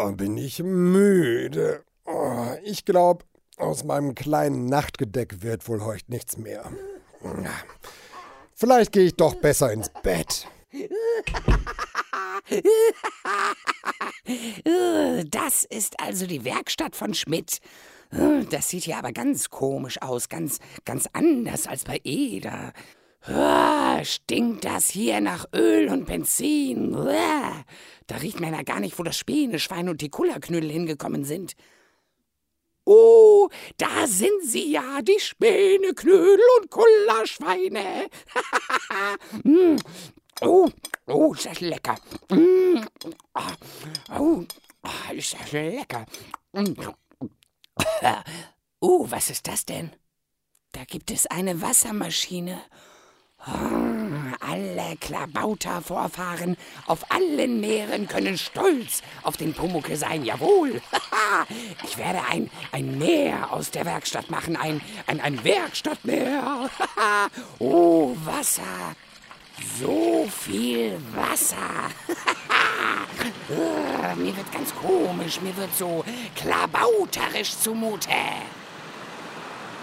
bin ich müde. Ich glaube, aus meinem kleinen Nachtgedeck wird wohl heute nichts mehr. Vielleicht gehe ich doch besser ins Bett. Das ist also die Werkstatt von Schmidt. Das sieht ja aber ganz komisch aus, ganz anders als bei Eder. Stinkt das hier nach Öl und Benzin. Da riecht man ja gar nicht, wo das Späneschwein und die Kullerknödel hingekommen sind. Oh, da sind sie ja, die Spähneknödel und Kullerschweine. Oh, ist das lecker. Ist das lecker. Was ist das denn? Da gibt es eine Wassermaschine. Alle Klabauter-Vorfahren auf allen Meeren können stolz auf den Pumuckl sein, jawohl. Ich werde ein Meer aus der Werkstatt machen, ein Werkstattmeer. Oh, Wasser, so viel Wasser. Mir wird ganz komisch, mir wird so klabauterisch zumute.